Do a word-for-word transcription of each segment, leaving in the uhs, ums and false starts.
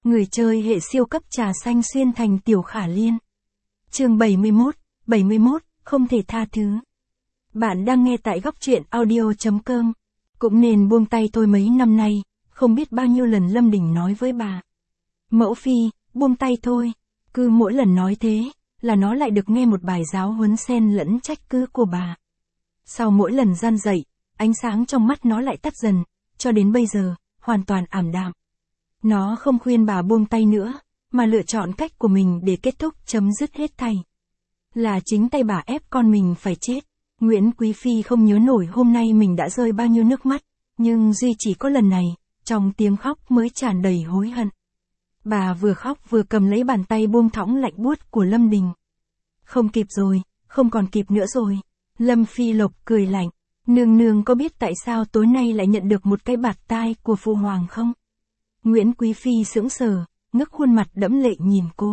Người chơi hệ siêu cấp trà xanh xuyên thành Tiểu Khả Liên. Chương bảy mươi mốt, bảy mươi mốt, không thể tha thứ. Bạn đang nghe tại góc truyện audio chấm com. Cũng nên buông tay thôi, mấy năm nay, không biết bao nhiêu lần Lâm Đình nói với bà. Mẫu phi, buông tay thôi. Cứ mỗi lần nói thế, là nó lại được nghe một bài giáo huấn xen lẫn trách cứ của bà. Sau mỗi lần gian dạy, ánh sáng trong mắt nó lại tắt dần, cho đến bây giờ, hoàn toàn ảm đạm. Nó không khuyên bà buông tay nữa, mà lựa chọn cách của mình để kết thúc chấm dứt hết thảy. Là chính tay bà ép con mình phải chết. Nguyễn Quý Phi không nhớ nổi hôm nay mình đã rơi bao nhiêu nước mắt, nhưng duy chỉ có lần này, trong tiếng khóc mới tràn đầy hối hận. Bà vừa khóc vừa cầm lấy bàn tay buông thõng lạnh buốt của Lâm Đình. Không kịp rồi, không còn kịp nữa rồi. Lâm Phi Lộc cười lạnh. Nương nương có biết tại sao tối nay lại nhận được một cái bạt tai của phụ hoàng không? Nguyễn Quý Phi sững sờ, ngước khuôn mặt đẫm lệ nhìn cô.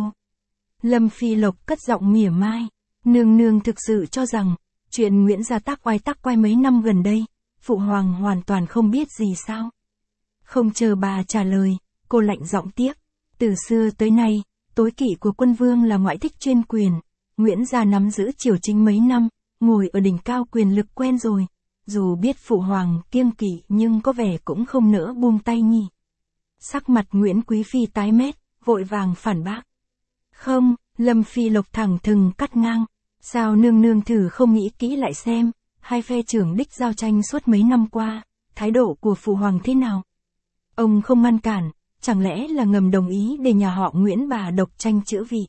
Lâm Phi Lộc cất giọng mỉa mai. Nương nương thực sự cho rằng, chuyện Nguyễn gia tác oai tác quay mấy năm gần đây, phụ hoàng hoàn toàn không biết gì sao? Không chờ bà trả lời, cô lạnh giọng tiếp. Từ xưa tới nay, tối kỵ của quân vương là ngoại thích chuyên quyền. Nguyễn gia nắm giữ triều chính mấy năm, ngồi ở đỉnh cao quyền lực quen rồi. Dù biết phụ hoàng kiêng kỵ nhưng có vẻ cũng không nỡ buông tay nhỉ. Sắc mặt Nguyễn Quý Phi tái mét, vội vàng phản bác. Không, Lâm Phi Lộc thẳng thừng cắt ngang. Sao nương nương thử không nghĩ kỹ lại xem, hai phe trưởng đích giao tranh suốt mấy năm qua, thái độ của phụ hoàng thế nào? Ông không ngăn cản, chẳng lẽ là ngầm đồng ý để nhà họ Nguyễn bà độc tranh chữ vị?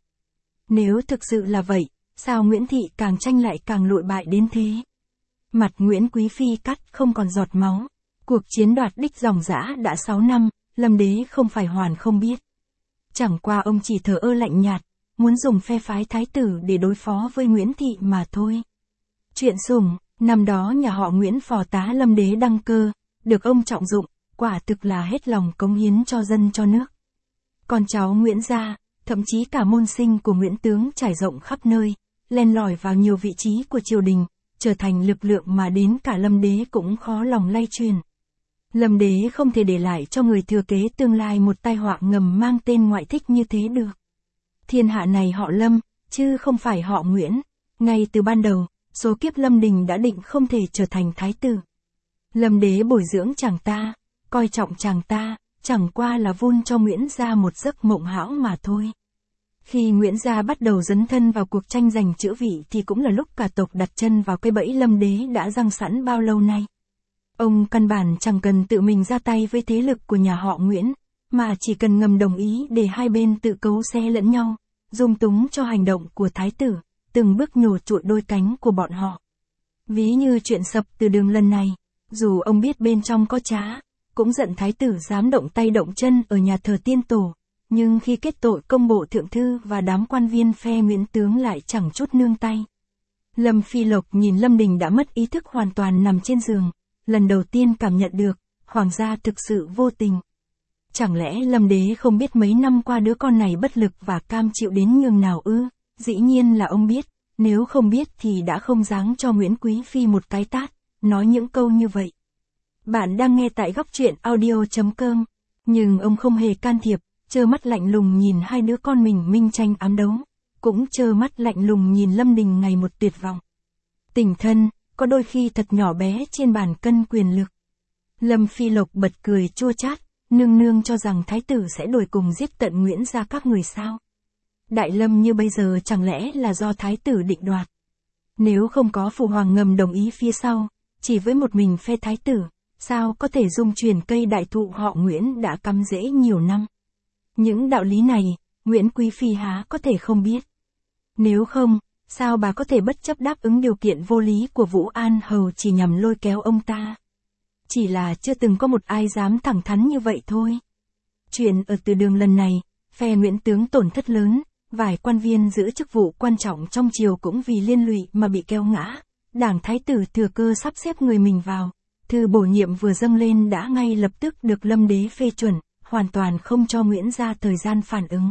Nếu thực sự là vậy, sao Nguyễn thị càng tranh lại càng lụi bại đến thế? Mặt Nguyễn Quý Phi cắt không còn giọt máu. Cuộc chiến đoạt đích dòng dã đã sáu năm, Lâm đế không phải hoàn không biết. Chẳng qua ông chỉ thờ ơ lạnh nhạt, muốn dùng phe phái thái tử để đối phó với Nguyễn thị mà thôi. Chuyện sủng, năm đó nhà họ Nguyễn phò tá Lâm đế đăng cơ, được ông trọng dụng, quả thực là hết lòng cống hiến cho dân cho nước. Con cháu Nguyễn gia, thậm chí cả môn sinh của Nguyễn tướng trải rộng khắp nơi, len lỏi vào nhiều vị trí của triều đình, trở thành lực lượng mà đến cả Lâm đế cũng khó lòng lay truyền. Lâm đế không thể để lại cho người thừa kế tương lai một tai họa ngầm mang tên ngoại thích như thế được. Thiên hạ này họ Lâm, chứ không phải họ Nguyễn. Ngay từ ban đầu, số kiếp Lâm Đình đã định không thể trở thành thái tử. Lâm đế bồi dưỡng chàng ta, coi trọng chàng ta, chẳng qua là vun cho Nguyễn gia một giấc mộng hão mà thôi. Khi Nguyễn gia bắt đầu dấn thân vào cuộc tranh giành chữ vị thì cũng là lúc cả tộc đặt chân vào cái bẫy Lâm đế đã giăng sẵn bao lâu nay. Ông căn bản chẳng cần tự mình ra tay với thế lực của nhà họ Nguyễn, mà chỉ cần ngầm đồng ý để hai bên tự cấu xé lẫn nhau, dung túng cho hành động của thái tử, từng bước nhổ trụi đôi cánh của bọn họ. Ví như chuyện sập từ đường lần này, dù ông biết bên trong có trá, cũng giận thái tử dám động tay động chân ở nhà thờ tiên tổ, nhưng khi kết tội công bộ thượng thư và đám quan viên phe Nguyễn tướng lại chẳng chút nương tay. Lâm Phi Lộc nhìn Lâm Đình đã mất ý thức hoàn toàn nằm trên giường, lần đầu tiên cảm nhận được, hoàng gia thực sự vô tình. Chẳng lẽ Lâm đế không biết mấy năm qua đứa con này bất lực và cam chịu đến nhường nào ư? Dĩ nhiên là ông biết, nếu không biết thì đã không dáng cho Nguyễn Quý Phi một cái tát, nói những câu như vậy. Bạn đang nghe tại góc truyện audio chấm com, nhưng ông không hề can thiệp, trơ mắt lạnh lùng nhìn hai đứa con mình minh tranh ám đấu, cũng trơ mắt lạnh lùng nhìn Lâm Đình ngày một tuyệt vọng. Tình thân, có đôi khi thật nhỏ bé trên bàn cân quyền lực. Lâm Phi Lộc bật cười chua chát, nương nương cho rằng thái tử sẽ đuổi cùng giết tận Nguyễn gia các người sao? Đại Lâm như bây giờ chẳng lẽ là do thái tử định đoạt? Nếu không có phụ hoàng ngầm đồng ý phía sau, chỉ với một mình phe thái tử, sao có thể dung chuyển cây đại thụ họ Nguyễn đã cắm rễ nhiều năm? Những đạo lý này, Nguyễn Quý Phi há có thể không biết. Nếu không, sao bà có thể bất chấp đáp ứng điều kiện vô lý của Vũ An Hầu chỉ nhằm lôi kéo ông ta? Chỉ là chưa từng có một ai dám thẳng thắn như vậy thôi. Chuyện ở từ đường lần này, phe Nguyễn tướng tổn thất lớn, vài quan viên giữ chức vụ quan trọng trong triều cũng vì liên lụy mà bị kéo ngã. Đảng thái tử thừa cơ sắp xếp người mình vào, thư bổ nhiệm vừa dâng lên đã ngay lập tức được Lâm đế phê chuẩn, hoàn toàn không cho Nguyễn gia thời gian phản ứng.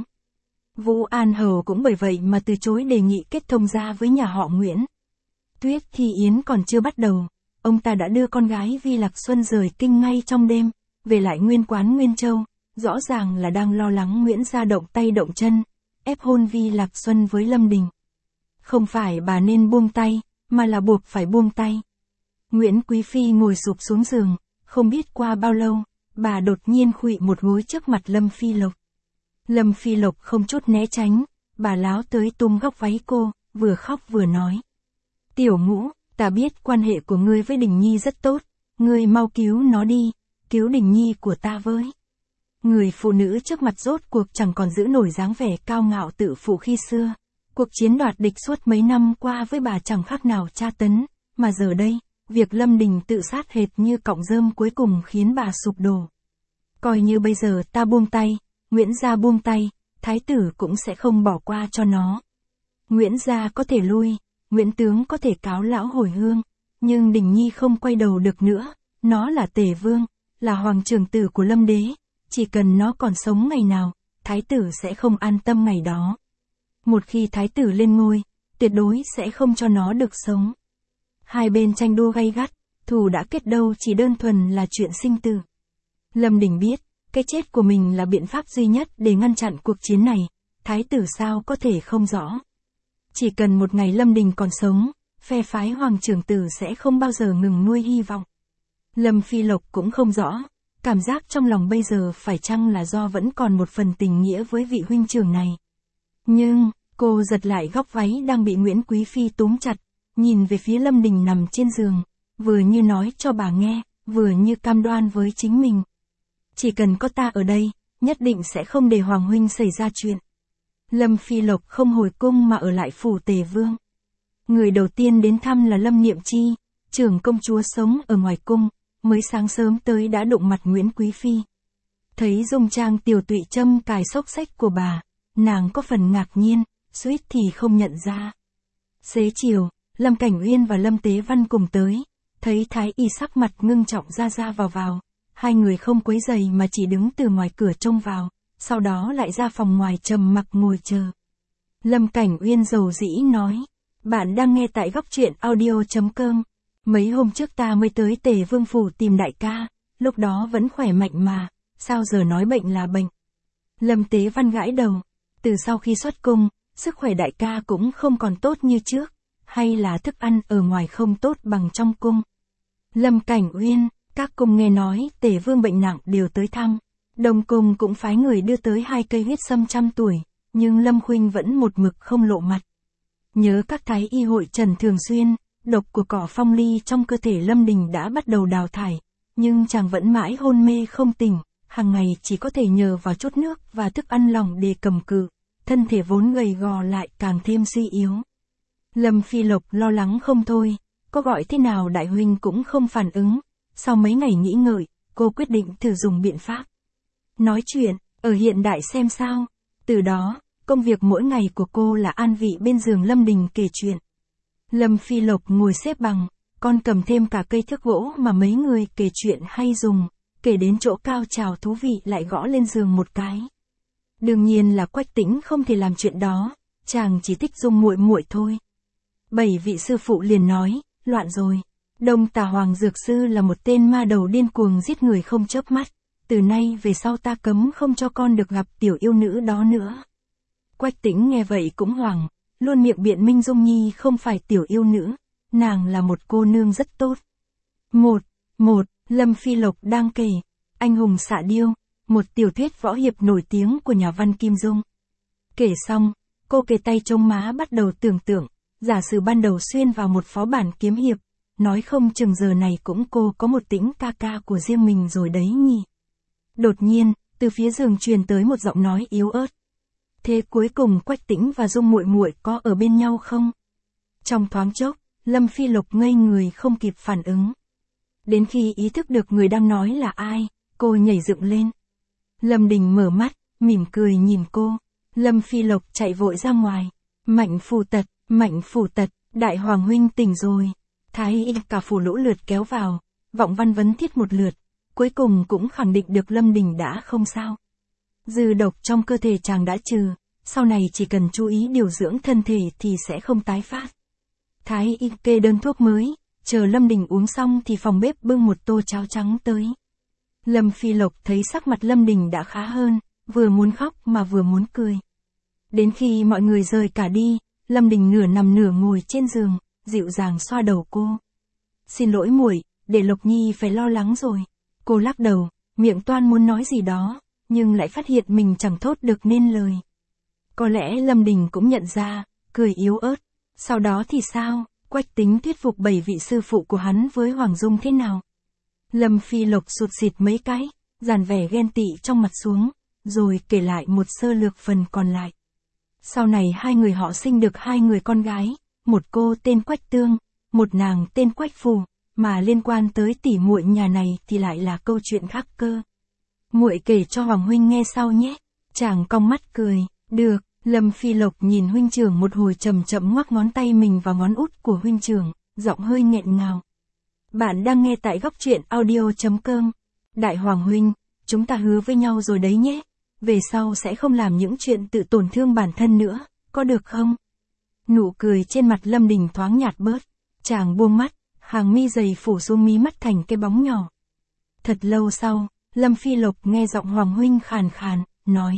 Vũ An Hầu cũng bởi vậy mà từ chối đề nghị kết thông gia với nhà họ Nguyễn. Tuyết Thi Yến còn chưa bắt đầu, ông ta đã đưa con gái Vi Lạc Xuân rời kinh ngay trong đêm, về lại nguyên quán Nguyên Châu, rõ ràng là đang lo lắng Nguyễn gia động tay động chân, ép hôn Vi Lạc Xuân với Lâm Đình. Không phải bà nên buông tay, mà là buộc phải buông tay. Nguyễn Quý Phi ngồi sụp xuống giường, không biết qua bao lâu, bà đột nhiên khuỵu một gối trước mặt Lâm Phi Lộc. Lâm Phi Lộc không chút né tránh, bà láo tới túm góc váy cô, vừa khóc vừa nói. Tiểu Ngũ, ta biết quan hệ của ngươi với Đình Nhi rất tốt, ngươi mau cứu nó đi, cứu Đình Nhi của ta với. Người phụ nữ trước mặt rốt cuộc chẳng còn giữ nổi dáng vẻ cao ngạo tự phụ khi xưa. Cuộc chiến đoạt địch suốt mấy năm qua với bà chẳng khác nào tra tấn, mà giờ đây, việc Lâm Đình tự sát hệt như cọng rơm cuối cùng khiến bà sụp đổ. Coi như bây giờ ta buông tay, Nguyễn gia buông tay, thái tử cũng sẽ không bỏ qua cho nó. Nguyễn gia có thể lui, Nguyễn tướng có thể cáo lão hồi hương, nhưng Đình Nhi không quay đầu được nữa, nó là tể vương, là hoàng trưởng tử của Lâm đế, chỉ cần nó còn sống ngày nào, thái tử sẽ không an tâm ngày đó. Một khi thái tử lên ngôi, tuyệt đối sẽ không cho nó được sống. Hai bên tranh đua gay gắt, thù đã kết đâu chỉ đơn thuần là chuyện sinh tử. Lâm Đình biết, cái chết của mình là biện pháp duy nhất để ngăn chặn cuộc chiến này, thái tử sao có thể không rõ. Chỉ cần một ngày Lâm Đình còn sống, phe phái hoàng trưởng tử sẽ không bao giờ ngừng nuôi hy vọng. Lâm Phi Lộc cũng không rõ, cảm giác trong lòng bây giờ phải chăng là do vẫn còn một phần tình nghĩa với vị huynh trưởng này. Nhưng, cô giật lại góc váy đang bị Nguyễn Quý Phi túm chặt, nhìn về phía Lâm Đình nằm trên giường, vừa như nói cho bà nghe, vừa như cam đoan với chính mình. Chỉ cần có ta ở đây, nhất định sẽ không để Hoàng huynh xảy ra chuyện. Lâm Phi Lộc không hồi cung mà ở lại phủ Tề Vương. Người đầu tiên đến thăm là Lâm Niệm Chi, trưởng công chúa sống ở ngoài cung, mới sáng sớm tới đã đụng mặt Nguyễn Quý Phi. Thấy dung trang tiểu tụy châm cài xốc xách của bà, nàng có phần ngạc nhiên, suýt thì không nhận ra. Xế chiều, Lâm Cảnh Uyên và Lâm Tế Văn cùng tới, thấy thái y sắc mặt ngưng trọng ra ra vào vào, hai người không quấy giày mà chỉ đứng từ ngoài cửa trông vào, sau đó lại ra phòng ngoài trầm mặc ngồi chờ. Lâm Cảnh Uyên dầu dĩ nói, bạn đang nghe tại góc truyện audio chấm com. Mấy hôm trước ta mới tới Tề Vương phủ tìm đại ca, lúc đó vẫn khỏe mạnh mà, sao giờ nói bệnh là bệnh. Lâm Tế Văn gãi đầu, từ sau khi xuất cung, sức khỏe đại ca cũng không còn tốt như trước, hay là thức ăn ở ngoài không tốt bằng trong cung. Lâm Cảnh Uyên, các cung nghe nói Tề Vương bệnh nặng đều tới thăm, Đông cung cũng phái người đưa tới hai cây huyết sâm trăm tuổi, nhưng Lâm Khuynh vẫn một mực không lộ mặt. Nhớ các thái y hội trần thường xuyên, độc của cỏ phong ly trong cơ thể Lâm Đình đã bắt đầu đào thải, nhưng chàng vẫn mãi hôn mê không tỉnh, hàng ngày chỉ có thể nhờ vào chút nước và thức ăn lỏng để cầm cự, thân thể vốn gầy gò lại càng thêm suy yếu. Lâm Phi Lộc lo lắng không thôi, có gọi thế nào đại huynh cũng không phản ứng, sau mấy ngày nghĩ ngợi, cô quyết định thử dùng biện pháp. Nói chuyện, ở hiện đại xem sao, từ đó, công việc mỗi ngày của cô là an vị bên giường Lâm Đình kể chuyện. Lâm Phi Lộc ngồi xếp bằng, con cầm thêm cả cây thước gỗ mà mấy người kể chuyện hay dùng, kể đến chỗ cao trào thú vị lại gõ lên giường một cái. Đương nhiên là Quách Tĩnh không thể làm chuyện đó, chàng chỉ thích Dung muội muội thôi. Bảy vị sư phụ liền nói, loạn rồi. Đông Tà Hoàng Dược Sư là một tên ma đầu điên cuồng giết người không chớp mắt, từ nay về sau ta cấm không cho con được gặp tiểu yêu nữ đó nữa. Quách Tĩnh nghe vậy cũng hoảng, luôn miệng biện minh Dung Nhi không phải tiểu yêu nữ, nàng là một cô nương rất tốt. Một, một, Lâm Phi Lộc đang kể, Anh hùng xạ điêu, một tiểu thuyết võ hiệp nổi tiếng của nhà văn Kim Dung. Kể xong, cô kề tay trông má bắt đầu tưởng tượng, giả sử ban đầu xuyên vào một phó bản kiếm hiệp, nói không chừng giờ này cũng cô có một Tĩnh ca ca của riêng mình rồi đấy nhỉ. Đột nhiên, từ phía giường truyền tới một giọng nói yếu ớt. Thế cuối cùng Quách Tĩnh và Dung muội muội có ở bên nhau không? Trong thoáng chốc, Lâm Phi Lộc ngây người không kịp phản ứng. Đến khi ý thức được người đang nói là ai, cô nhảy dựng lên. Lâm Đình mở mắt, mỉm cười nhìn cô. Lâm Phi Lộc chạy vội ra ngoài. Mạnh phù tật, mạnh phù tật, đại hoàng huynh tỉnh rồi. Thái y cả phủ lũ lượt kéo vào, vọng văn vấn thiết một lượt, cuối cùng cũng khẳng định được Lâm Đình đã không sao. Dư độc trong cơ thể chàng đã trừ, sau này chỉ cần chú ý điều dưỡng thân thể thì sẽ không tái phát. Thái y kê đơn thuốc mới, chờ Lâm Đình uống xong thì phòng bếp bưng một tô cháo trắng tới. Lâm Phi Lộc thấy sắc mặt Lâm Đình đã khá hơn, vừa muốn khóc mà vừa muốn cười. Đến khi mọi người rời cả đi, Lâm Đình nửa nằm nửa ngồi trên giường, dịu dàng xoa đầu cô. Xin lỗi muội, để Lộc Nhi phải lo lắng rồi. Cô lắc đầu, miệng toan muốn nói gì đó, nhưng lại phát hiện mình chẳng thốt được nên lời. Có lẽ Lâm Đình cũng nhận ra, cười yếu ớt. Sau đó thì sao, Quách Tính thuyết phục bảy vị sư phụ của hắn với Hoàng Dung thế nào? Lâm Phi Lộc sụt sịt mấy cái, dàn vẻ ghen tị trong mặt xuống, rồi kể lại một sơ lược phần còn lại. Sau này hai người họ sinh được hai người con gái, một cô tên Quách Tương, một nàng tên Quách Phù, mà liên quan tới tỷ muội nhà này thì lại là câu chuyện khác cơ. Muội kể cho Hoàng huynh nghe sau nhé. Chàng cong mắt cười, được. Lâm Phi Lộc nhìn huynh trưởng một hồi chậm chậm ngoắc ngón tay mình vào ngón út của huynh trưởng, giọng hơi nghẹn ngào. Bạn đang nghe tại góc truyện audio chấm com. Đại Hoàng huynh, chúng ta hứa với nhau rồi đấy nhé. Về sau sẽ không làm những chuyện tự tổn thương bản thân nữa, có được không? Nụ cười trên mặt Lâm Đình thoáng nhạt bớt. Chàng buông mắt, hàng mi dày phủ xuống mí mắt thành cái bóng nhỏ. Thật lâu sau, Lâm Phi Lộc nghe giọng Hoàng huynh khàn khàn, nói.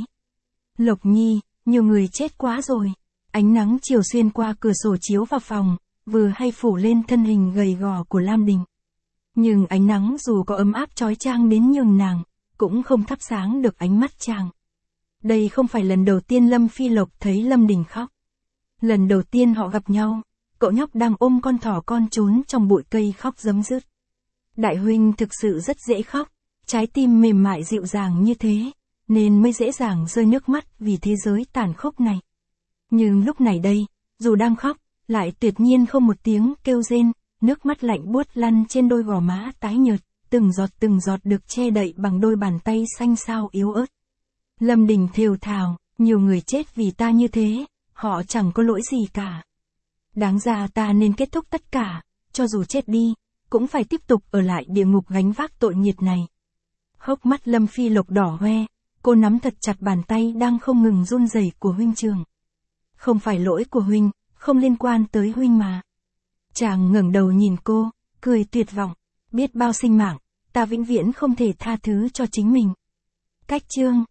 Lộc Nhi, nhiều người chết quá rồi. Ánh nắng chiều xuyên qua cửa sổ chiếu vào phòng, vừa hay phủ lên thân hình gầy gò của Lam Đình. Nhưng ánh nắng dù có ấm áp chói chang đến nhường nàng, cũng không thắp sáng được ánh mắt chàng. Đây không phải lần đầu tiên Lâm Phi Lộc thấy Lâm Đình khóc. Lần đầu tiên họ gặp nhau, cậu nhóc đang ôm con thỏ con trốn trong bụi cây khóc rấm rứt. Đại huynh thực sự rất dễ khóc, trái tim mềm mại dịu dàng như thế, nên mới dễ dàng rơi nước mắt vì thế giới tàn khốc này. Nhưng lúc này đây, dù đang khóc, lại tuyệt nhiên không một tiếng kêu rên, nước mắt lạnh buốt lăn trên đôi gò má tái nhợt, từng giọt từng giọt được che đậy bằng đôi bàn tay xanh xao yếu ớt. Lâm Đình thều thào, nhiều người chết vì ta như thế, họ chẳng có lỗi gì cả. Đáng ra ta nên kết thúc tất cả, cho dù chết đi, cũng phải tiếp tục ở lại địa ngục gánh vác tội nghiệt này. Hốc mắt Lâm Phi Lộc đỏ hoe, cô nắm thật chặt bàn tay đang không ngừng run rẩy của huynh trưởng. Không phải lỗi của huynh, không liên quan tới huynh mà. Chàng ngẩng đầu nhìn cô, cười tuyệt vọng, biết bao sinh mạng, ta vĩnh viễn không thể tha thứ cho chính mình. Cách chương